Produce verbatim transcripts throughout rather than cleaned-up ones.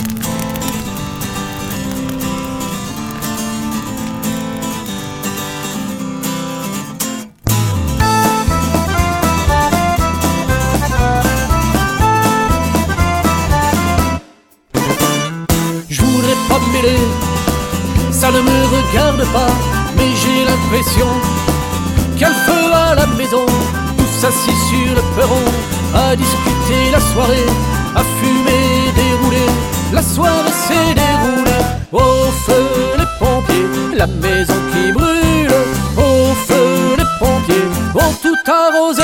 Ça ne me regarde pas, mais j'ai l'impression qu'il y a le feu à la maison, tous assis sur le perron, à discuter la soirée, à fumer, dérouler. La soirée s'est déroulée, au feu les pompiers, la maison qui brûle. Au feu les pompiers ont tout arrosé.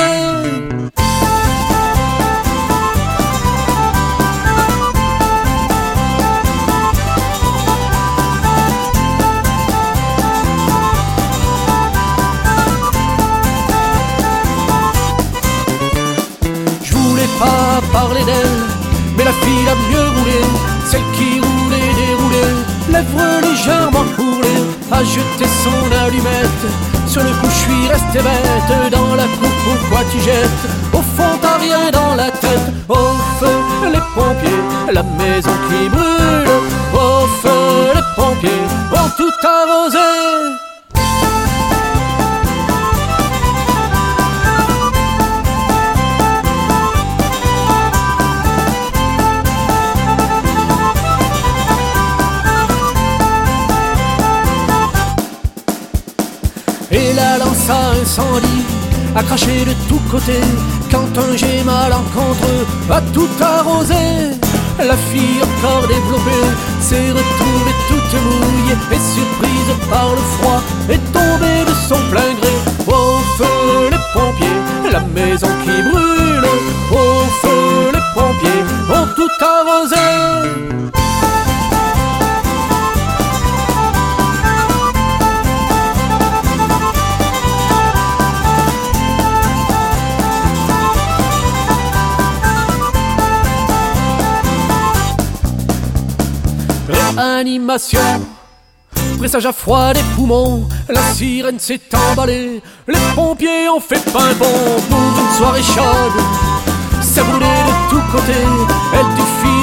Pas parler d'elle, mais la fille la mieux roulée, celle qui roulait, déroulait, lèvres légèrement courlées, a jeté son allumette. Sur le coup je suis resté bête, dans la coupe pourquoi tu jettes? Au fond t'as rien dans la tête. Au feu les pompiers, la maison qui brûle. Au feu les pompiers ont tout arrosé. Et la lance à incendie a craché de tous côtés, quand un jet malencontreux a tout arrosé. La fille encore développée s'est retrouvée toute mouillée et surprise par le froid est tombée de son plein gré. Au feu les pompiers, la maison qui brûle. Au feu les pompiers ont tout arrosé. Animation, pressage à froid des poumons, la sirène s'est emballée, les pompiers ont fait pimpon pour une soirée chaude. Ça brûlait de tous côtés, elle du fil